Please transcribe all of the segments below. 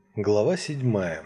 Глава 7.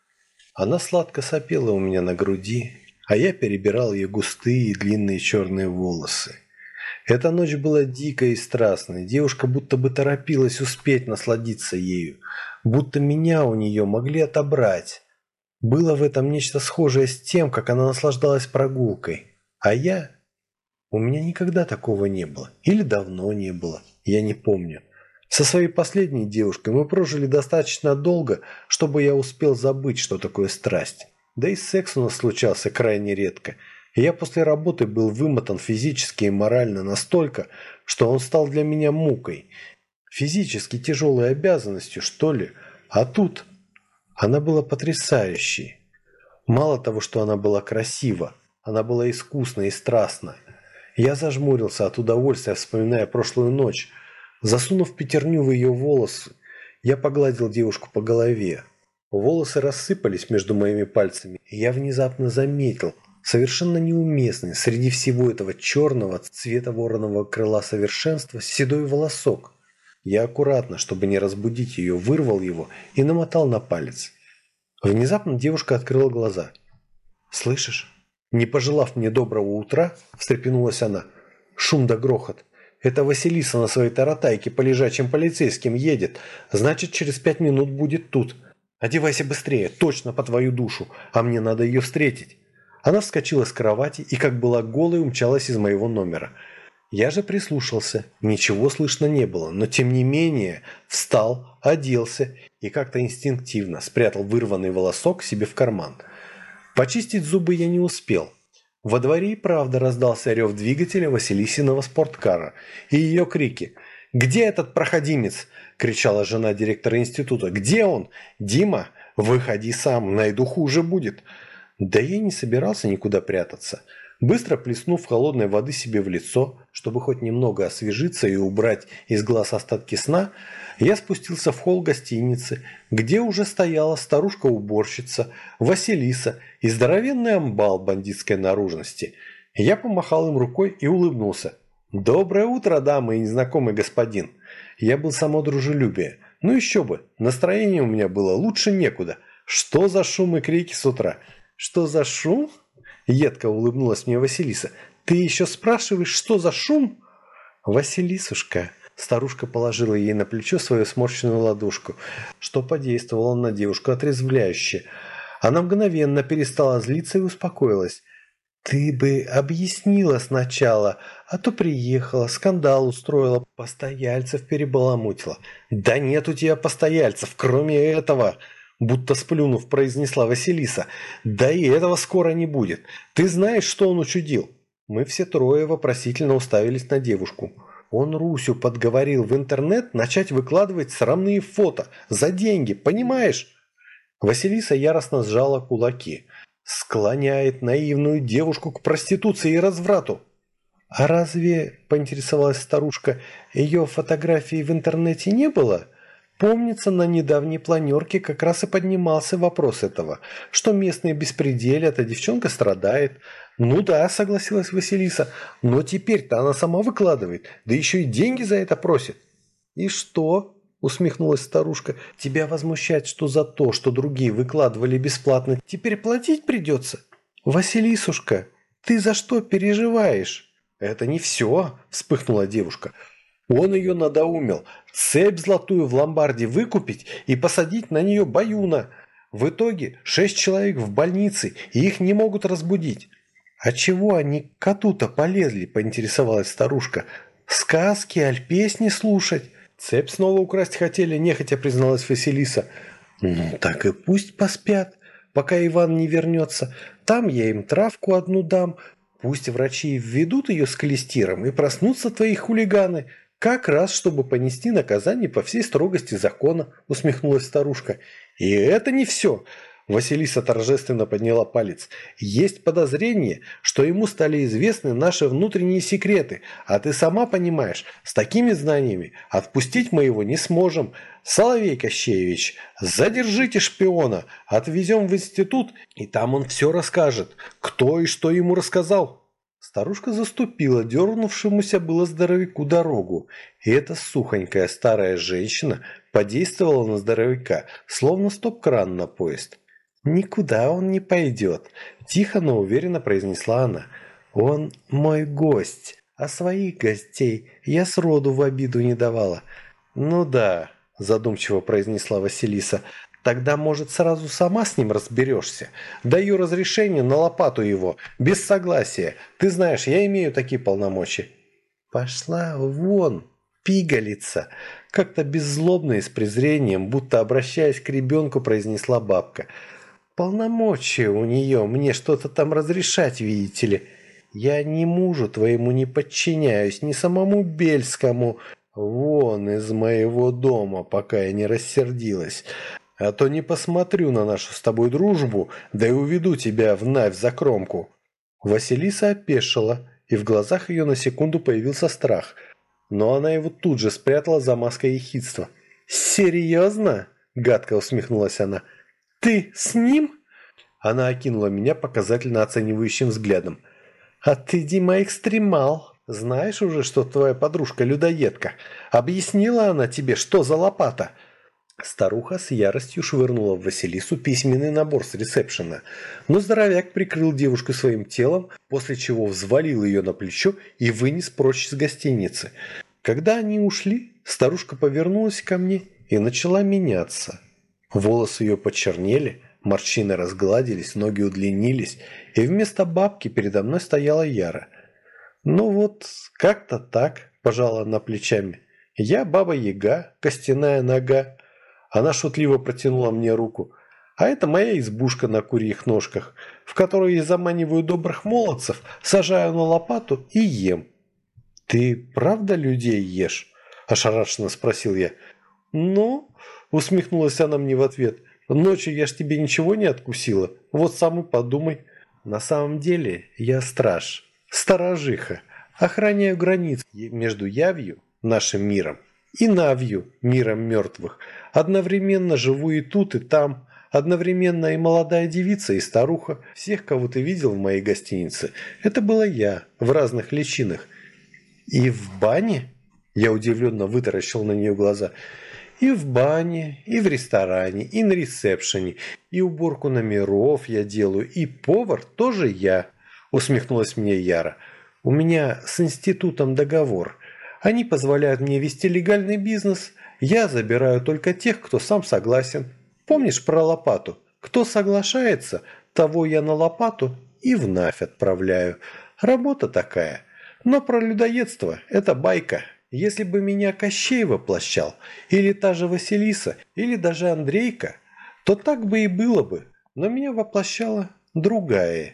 Она сладко сопела у меня на груди, а я перебирал ее густые и длинные черные волосы. Эта ночь была дикой и страстной, девушка будто бы торопилась успеть насладиться ею, будто меня у нее могли отобрать. Было в этом нечто схожее с тем, как она наслаждалась прогулкой. А я... У меня никогда такого не было. Или давно не было. Я не помню. Со своей последней девушкой мы прожили достаточно долго, чтобы я успел забыть, что такое страсть. Да и секс у нас случался крайне редко. И я после работы был вымотан физически и морально настолько, что он стал для меня мукой. Физически тяжелой обязанностью, что ли. А тут она была потрясающей. Мало того, что она была красива, она была искусна и страстна. Я зажмурился от удовольствия, вспоминая прошлую ночь. Засунув пятерню в ее волосы, я погладил девушку по голове. Волосы рассыпались между моими пальцами, и я внезапно заметил совершенно неуместный среди всего этого черного цвета вороного крыла совершенства седой волосок. Я аккуратно, чтобы не разбудить ее, вырвал его и намотал на палец. Внезапно девушка открыла глаза. «Слышишь?» Не пожелав мне доброго утра, встрепенулась она. «Шум да грохот. Это Василиса на своей таратайке по лежачим полицейским едет. Значит, через 5 минут будет тут. Одевайся быстрее, точно по твою душу, а мне надо ее встретить». Она вскочила с кровати и, как была голой, умчалась из моего номера. Я же прислушался. Ничего слышно не было, но тем не менее встал, оделся и как-то инстинктивно спрятал вырванный волосок себе в карман. Почистить зубы я не успел. Во дворе и правда раздался рев двигателя Василисиного спорткара и ее крики. «Где этот проходимец?» – кричала жена директора института. «Где он? Дима, выходи сам, найду хуже будет». Да я не собирался никуда прятаться. Быстро плеснув холодной воды себе в лицо, чтобы хоть немного освежиться и убрать из глаз остатки сна, я спустился в холл гостиницы, где уже стояла старушка-уборщица, Василиса и здоровенный амбал бандитской наружности. Я помахал им рукой и улыбнулся. «Доброе утро, дамы и незнакомый господин!» Я был само дружелюбие. Ну еще бы, настроение у меня было лучше некуда. Что за шум и крики с утра? «Что за шум?» – едко улыбнулась мне Василиса. «Ты еще спрашиваешь, что за шум?» «Василисушка!» – старушка положила ей на плечо свою сморщенную ладошку, что подействовало на девушку отрезвляюще. Она мгновенно перестала злиться и успокоилась. «Ты бы объяснила сначала, а то приехала, скандал устроила, постояльцев перебаламутила». «Да нет у тебя постояльцев, кроме этого!» Будто сплюнув, произнесла Василиса. «Да и этого скоро не будет. Ты знаешь, что он учудил?» Мы все трое вопросительно уставились на девушку. Он Русю подговорил в интернет начать выкладывать срамные фото за деньги, понимаешь? Василиса яростно сжала кулаки. Склоняет наивную девушку к проституции и разврату. «А разве, — поинтересовалась старушка, — ее фотографий в интернете не было?» Помнится, на недавней планерке как раз и поднимался вопрос этого, что местные беспределят, а девчонка страдает. «Ну да», — согласилась Василиса, — «но теперь-то она сама выкладывает, да еще и деньги за это просит». «И что?» — усмехнулась старушка. «Тебя возмущает, что за то, что другие выкладывали бесплатно, теперь платить придется?» «Василисушка, ты за что переживаешь?» «Это не все», — вспыхнула девушка. Он ее надоумил цепь золотую в ломбарде выкупить и посадить на нее баюна. В итоге 6 человек в больнице, и их не могут разбудить. «А чего они к коту-то полезли?» – поинтересовалась старушка. «Сказки, аль песни слушать?» «Цепь снова украсть хотели», – нехотя призналась Василиса. «Ну, так и пусть поспят, пока Иван не вернется. Там я им травку одну дам. Пусть врачи введут ее с клестиром, и проснутся твои хулиганы. Как раз, чтобы понести наказание по всей строгости закона», – усмехнулась старушка. «И это не все». Василиса торжественно подняла палец. «Есть подозрение, что ему стали известны наши внутренние секреты, а ты сама понимаешь, с такими знаниями отпустить мы его не сможем. Соловей Кощеевич, задержите шпиона, отвезем в институт, и там он все расскажет, кто и что ему рассказал». Старушка заступила дернувшемуся было здоровяку дорогу, и эта сухонькая старая женщина подействовала на здоровяка, словно стоп-кран на поезд. «Никуда он не пойдет», – тихо, но уверенно произнесла она. «Он мой гость, а своих гостей я сроду в обиду не давала». «Ну да», – задумчиво произнесла Василиса, – «тогда, может, сразу сама с ним разберешься? Даю разрешение на лопату его, без согласия. Ты знаешь, я имею такие полномочия». «Пошла вон, пигалица!» – как-то беззлобно и с презрением, будто обращаясь к ребенку, произнесла бабка. «Полномочия у нее, мне что-то там разрешать, видите ли. Я ни мужу твоему не подчиняюсь, ни самому Бельскому. Вон из моего дома, пока я не рассердилась. А то не посмотрю на нашу с тобой дружбу, да и уведу тебя в Навь за кромку». Василиса опешила, и в глазах ее на секунду появился страх. Но она его тут же спрятала за маской ехидства. «Серьезно?» – гадко усмехнулась она. «Ты с ним?» Она окинула меня показательно оценивающим взглядом. «А ты, Дима, экстремал. Знаешь уже, что твоя подружка людоедка? Объяснила она тебе, что за лопата?» Старуха с яростью швырнула в Василису письменный набор с ресепшена, но здоровяк прикрыл девушку своим телом, после чего взвалил ее на плечо и вынес прочь из гостиницы. Когда они ушли, старушка повернулась ко мне и начала меняться. Волосы ее почернели, морщины разгладились, ноги удлинились, и вместо бабки передо мной стояла Яра. «Ну вот, как-то так», – пожала она плечами. «Я баба-яга, костяная нога». Она шутливо протянула мне руку. «А это моя избушка на курьих ножках, в которую я заманиваю добрых молодцев, сажаю на лопату и ем». «Ты правда людей ешь?» – ошарашенно спросил я. «Ну?» – усмехнулась она мне в ответ. «Ночью я ж тебе ничего не откусила. Вот сам и подумай. На самом деле я страж, сторожиха, охраняю границу между Явью, нашим миром, и Навью, миром мертвых. Одновременно живу и тут, и там. Одновременно и молодая девица, и старуха. Всех, кого ты видел в моей гостинице, это была я, в разных личинах». «И в бане?» Я удивленно вытаращил на нее глаза. «И в бане, и в ресторане, и на ресепшене, и уборку номеров я делаю, и повар тоже я», усмехнулась мне Яра. «У меня с институтом договор. Они позволяют мне вести легальный бизнес. Я забираю только тех, кто сам согласен. Помнишь про лопату? Кто соглашается, того я на лопату и в Навь отправляю. Работа такая. Но про людоедство – это байка. Если бы меня Кощей воплощал, или та же Василиса, или даже Андрейка, то так бы и было бы. Но меня воплощала другая.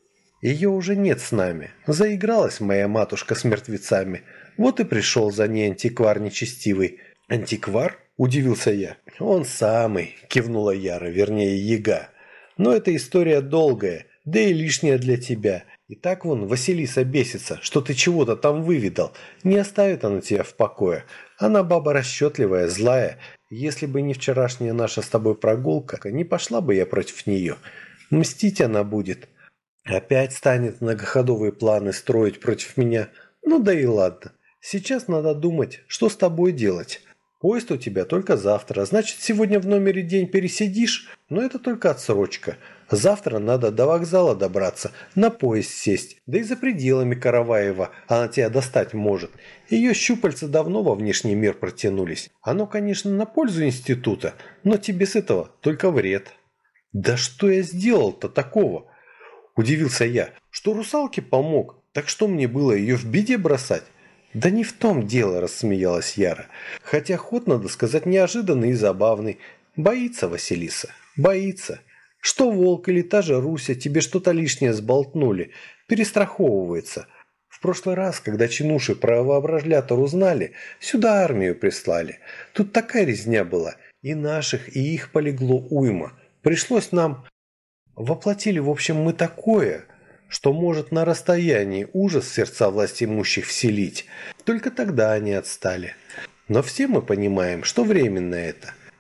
Ее уже нет с нами. Заигралась моя матушка с мертвецами. Вот и пришел за ней антиквар нечестивый». «Антиквар?» – удивился я. «Он самый», – кивнула Яра, вернее Яга. «Но эта история долгая, да и лишняя для тебя. И так вон Василиса бесится, что ты чего-то там выведал. Не оставит она тебя в покое. Она баба расчетливая, злая. Если бы не вчерашняя наша с тобой прогулка, не пошла бы я против нее. Мстить она будет. Опять станет многоходовые планы строить против меня. Ну да и ладно. Сейчас надо думать, что с тобой делать. Поезд у тебя только завтра, значит, сегодня в номере день пересидишь, но это только отсрочка. Завтра надо до вокзала добраться, на поезд сесть, да и за пределами Караваева она тебя достать может. Ее щупальца давно во внешний мир протянулись. Оно, конечно, на пользу института, но тебе с этого только вред». «Да что я сделал-то такого?» – удивился я. «Что русалке помог, так что мне было ее в беде бросать?» «Да не в том дело», – рассмеялась Яра. «Хотя ход, надо сказать, неожиданный и забавный. Боится Василиса, боится. Что волк или та же Руся тебе что-то лишнее сболтнули, перестраховывается. В прошлый раз, когда чинуши про воображлятор узнали, сюда армию прислали. Тут такая резня была, и наших, и их полегло уйма. Пришлось нам... Воплотили, в общем, мы такое, что может на расстоянии ужас в сердца властимущих вселить. Только тогда они отстали. Но все мы понимаем, что временно это.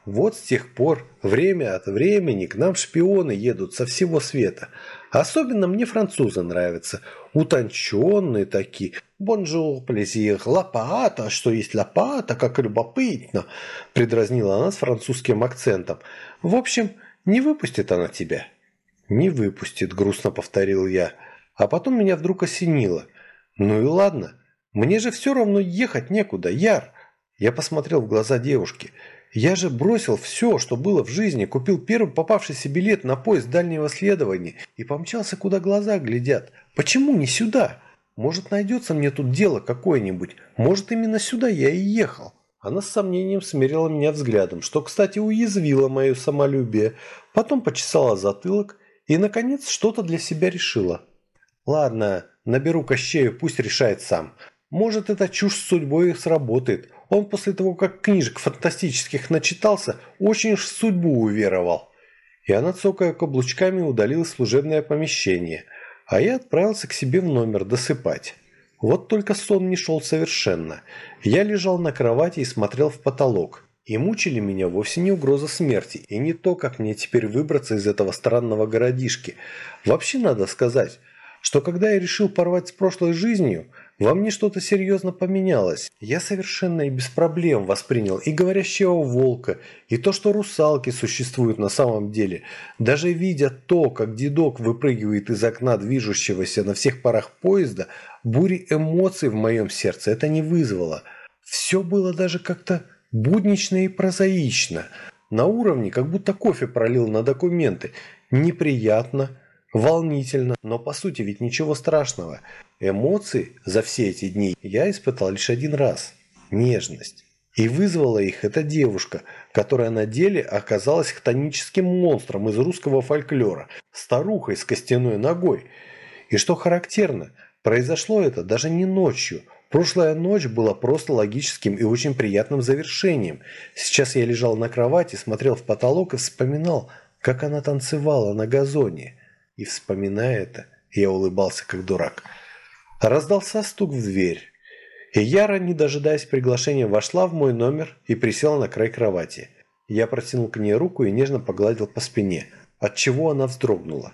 Вот с тех пор время от времени к нам шпионы едут со всего света. Особенно мне французы нравятся. Утонченные такие. Бонжур, плезир, лопата, что есть лопата, как любопытно. Предразнила она с французским акцентом. В общем, не выпустит она тебя. Не выпустит, грустно повторил я. А потом меня вдруг осенило. Ну и ладно, мне же все равно ехать некуда, Яр. Я посмотрел в глаза девушки. Я же бросил все, что было в жизни, купил первый попавшийся билет на поезд дальнего следования и помчался, куда глаза глядят. Почему не сюда? Может, найдется мне тут дело какое-нибудь. Может, именно сюда я и ехал. Она с сомнением смерила меня взглядом, что, кстати, уязвило мое самолюбие. Потом почесала затылок и, наконец, что-то для себя решила. Ладно, наберу Кощею, пусть решает сам. Может, эта чушь с судьбой сработает. Он после того, как книжек фантастических начитался, очень уж в судьбу уверовал. И она, цокая каблучками, удалилась в служебное помещение, а я отправился к себе в номер досыпать. Вот только сон не шел совершенно. Я лежал на кровати и смотрел в потолок. И мучили меня вовсе не угроза смерти, и не то, как мне теперь выбраться из этого странного городишки. Вообще надо сказать, что когда я решил порвать с прошлой жизнью, во мне что-то серьезно поменялось. Я совершенно и без проблем воспринял и говорящего волка, и то, что русалки существуют на самом деле. Даже видя то, как дедок выпрыгивает из окна движущегося на всех парах поезда, бури эмоций в моем сердце это не вызвало. Все было даже как-то буднично и прозаично. На уровне, как будто кофе пролил на документы. Неприятно, волнительно, но по сути ведь ничего страшного. Эмоции за все эти дни я испытал лишь один раз – нежность. И вызвала их эта девушка, которая на деле оказалась хтоническим монстром из русского фольклора, старухой с костяной ногой. И что характерно, произошло это даже не ночью. Прошлая ночь была просто логическим и очень приятным завершением. Сейчас я лежал на кровати, смотрел в потолок и вспоминал, как она танцевала на газоне. И вспоминая это, я улыбался как дурак. Раздался стук в дверь, и Яра, не дожидаясь приглашения, вошла в мой номер и присела на край кровати. Я протянул к ней руку и нежно погладил по спине, отчего она вздрогнула.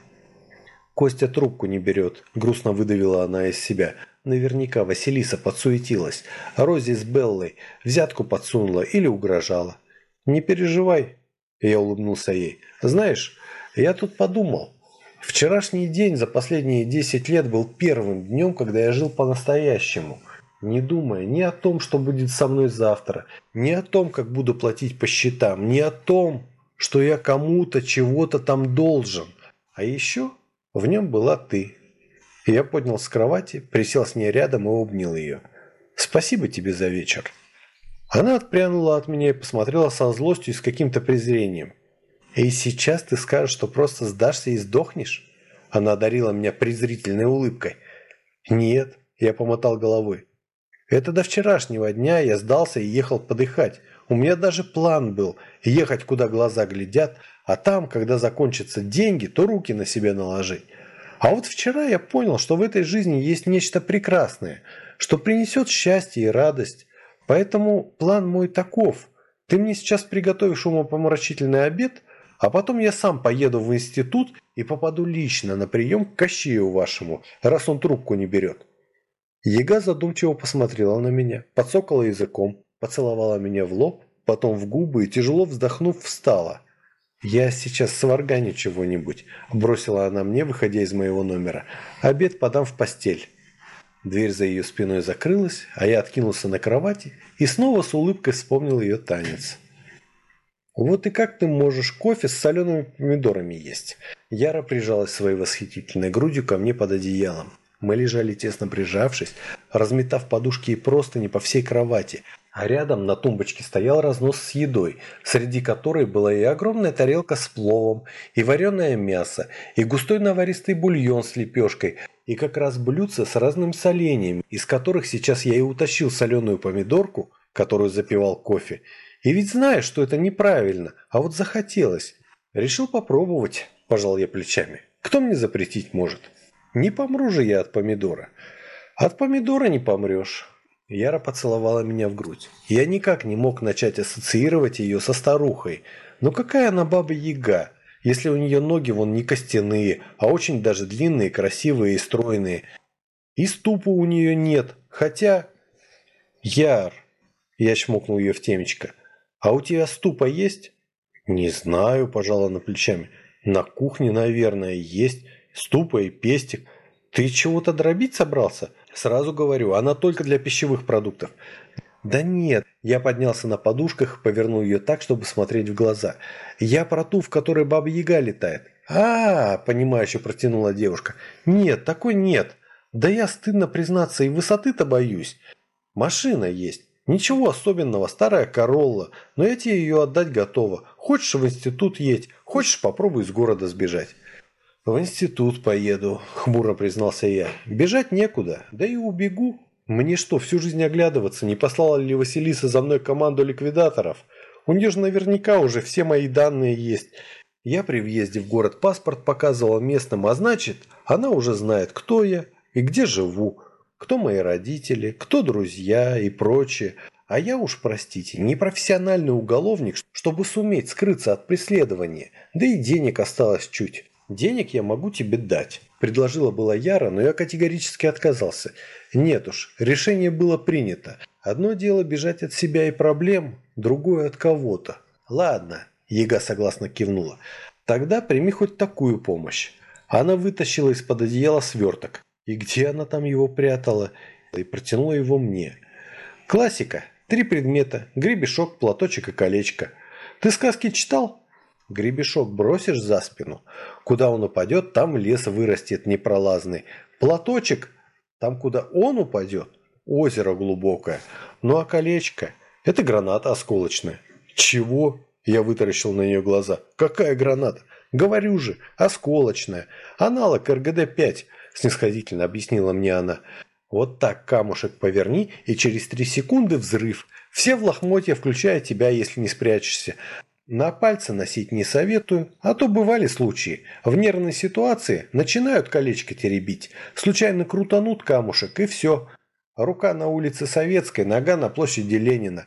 «Костя трубку не берет», – грустно выдавила она из себя. Наверняка Василиса подсуетилась, а Рози с Беллой взятку подсунула или угрожала. «Не переживай», – я улыбнулся ей. «Знаешь, я тут подумал». Вчерашний день за последние 10 лет был первым днем, когда я жил по-настоящему, не думая ни о том, что будет со мной завтра, ни о том, как буду платить по счетам, ни о том, что я кому-то чего-то там должен. А еще в нем была ты. И я поднял с кровати, присел с ней рядом и обнял ее. «Спасибо тебе за вечер». Она отпрянула от меня и посмотрела со злостью и с каким-то презрением. «И сейчас ты скажешь, что просто сдашься и сдохнешь?» Она одарила меня презрительной улыбкой. «Нет», – я помотал головой. «Это до вчерашнего дня я сдался и ехал подыхать. У меня даже план был – ехать, куда глаза глядят, а там, когда закончатся деньги, то руки на себя наложить. А вот вчера я понял, что в этой жизни есть нечто прекрасное, что принесет счастье и радость. Поэтому план мой таков. Ты мне сейчас приготовишь умопомрачительный обед – а потом я сам поеду в институт и попаду лично на прием к Кощею вашему, раз он трубку не берет». Яга задумчиво посмотрела на меня, подсокала языком, поцеловала меня в лоб, потом в губы и, тяжело вздохнув, встала. «Я сейчас сварганю чего-нибудь», – бросила она мне, выходя из моего номера. «Обед подам в постель». Дверь за ее спиной закрылась, а я откинулся на кровати и снова с улыбкой вспомнил ее танец. «Вот и как ты можешь кофе с солеными помидорами есть?» Яра прижалась своей восхитительной грудью ко мне под одеялом. Мы лежали тесно прижавшись, разметав подушки и простыни по всей кровати, а рядом на тумбочке стоял разнос с едой, среди которой была и огромная тарелка с пловом, и вареное мясо, и густой наваристый бульон с лепешкой, и как раз блюдце с разным соленьем, из которых сейчас я и утащил соленую помидорку, которую запивал кофе. И ведь знаешь, что это неправильно, а вот захотелось. Решил попробовать, пожал я плечами. Кто мне запретить может? Не помру же я от помидора. От помидора не помрешь. Яра поцеловала меня в грудь. Я никак не мог начать ассоциировать ее со старухой. Но какая она баба-яга, если у нее ноги вон не костяные, а очень даже длинные, красивые и стройные. И ступа у нее нет, хотя... Яр, я чмокнул ее в темечко. А у тебя ступа есть? Не знаю, пожала она плечами. На кухне, наверное, есть ступа и пестик. Ты чего-то дробить собрался? Сразу говорю, она только для пищевых продуктов. Да нет, я поднялся на подушках и повернул ее так, чтобы смотреть в глаза. Я про ту, в которой баба-яга летает. Понимающе протянула девушка. Нет, такой нет. Да я, стыдно признаться, и высоты-то боюсь. Машина есть. Ничего особенного, старая Королла, но я тебе ее отдать готова. Хочешь в институт едь, хочешь попробуй из города сбежать. В институт поеду, хмуро признался я. Бежать некуда, да и убегу. Мне что, всю жизнь оглядываться, не послала ли Василиса за мной команду ликвидаторов? У нее же наверняка уже все мои данные есть. Я при въезде в город паспорт показывал местным, а значит, она уже знает, кто я и где живу. Кто мои родители, кто друзья и прочее. А я уж, простите, не профессиональный уголовник, чтобы суметь скрыться от преследования. Да и денег осталось чуть. Денег я могу тебе дать. Предложила была Яра, но я категорически отказался. Нет уж, решение было принято. Одно дело бежать от себя и проблем, другое от кого-то. Ладно, Яга согласно кивнула. Тогда прими хоть такую помощь. Она вытащила из-под одеяла сверток. И где она там его прятала? И протянула его мне. Классика. 3 предмета. Гребешок, платочек и колечко. Ты сказки читал? Гребешок бросишь за спину. Куда он упадет, там лес вырастет непролазный. Платочек, там куда он упадет, озеро глубокое. Ну а колечко, это граната осколочная. Чего? Я вытаращил на нее глаза. Какая граната? Говорю же, осколочная. Аналог РГД-5, снисходительно объяснила мне она. Вот так камушек поверни, и через 3 секунды взрыв. Все в лохмотья, включая тебя, если не спрячешься. На пальцы носить не советую, а то бывали случаи. В нервной ситуации начинают колечко теребить, случайно крутанут камушек и все. Рука на улице Советской, нога на площади Ленина.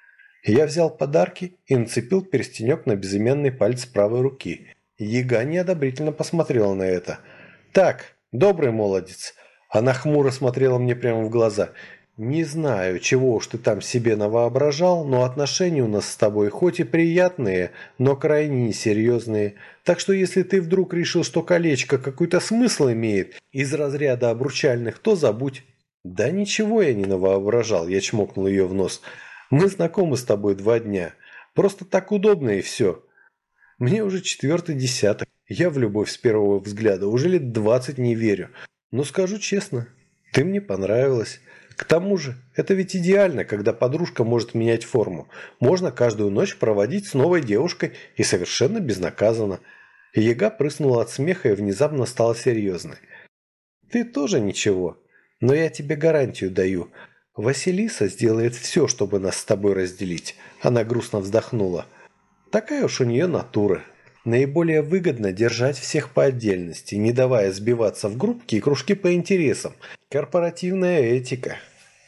Я взял подарки и нацепил перстенек на безымянный палец правой руки. Яга неодобрительно посмотрела на это. «Так, добрый молодец». Она хмуро смотрела мне прямо в глаза. «Не знаю, чего уж ты там себе навоображал, но отношения у нас с тобой хоть и приятные, но крайне несерьезные. Так что если ты вдруг решил, что колечко какой-то смысл имеет из разряда обручальных, то забудь». «Да ничего я не навоображал», я чмокнул ее в нос. «Мы знакомы с тобой 2 дня. Просто так удобно и все. Мне уже 4-й десяток. Я в любовь с первого взгляда уже лет 20 не верю. Но скажу честно, ты мне понравилась». К тому же, это ведь идеально, когда подружка может менять форму. Можно каждую ночь проводить с новой девушкой и совершенно безнаказанно. Яга прыснула от смеха и внезапно стала серьезной. Ты тоже ничего, но я тебе гарантию даю. Василиса сделает все, чтобы нас с тобой разделить. Она грустно вздохнула. Такая уж у нее натура. Наиболее выгодно держать всех по отдельности, не давая сбиваться в группки и кружки по интересам. Корпоративная этика.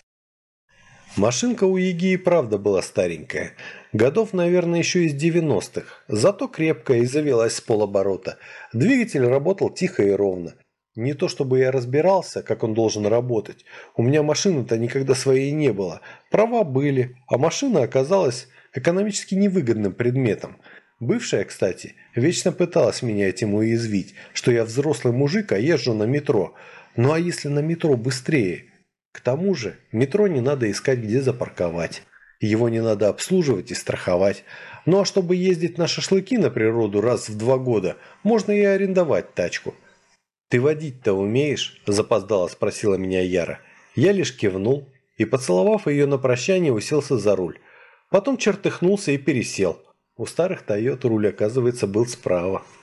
Машинка у Яги и правда была старенькая. Годов, наверное, еще из 90-х. Зато крепкая и завелась с полоборота. Двигатель работал тихо и ровно. Не то чтобы я разбирался, как он должен работать. У меня машины-то никогда своей не было. Права были, а машина оказалась экономически невыгодным предметом. Бывшая, кстати, вечно пыталась меня этим уязвить, что я взрослый мужик, а езжу на метро. Ну а если на метро быстрее? К тому же метро не надо искать, где запарковать. Его не надо обслуживать и страховать. Ну а чтобы ездить на шашлыки на природу раз в 2 года, можно и арендовать тачку. «Ты водить-то умеешь?» – запоздало спросила меня Яра. Я лишь кивнул и, поцеловав ее на прощание, уселся за руль. Потом чертыхнулся и пересел. У старых Тойот руль, оказывается, был справа.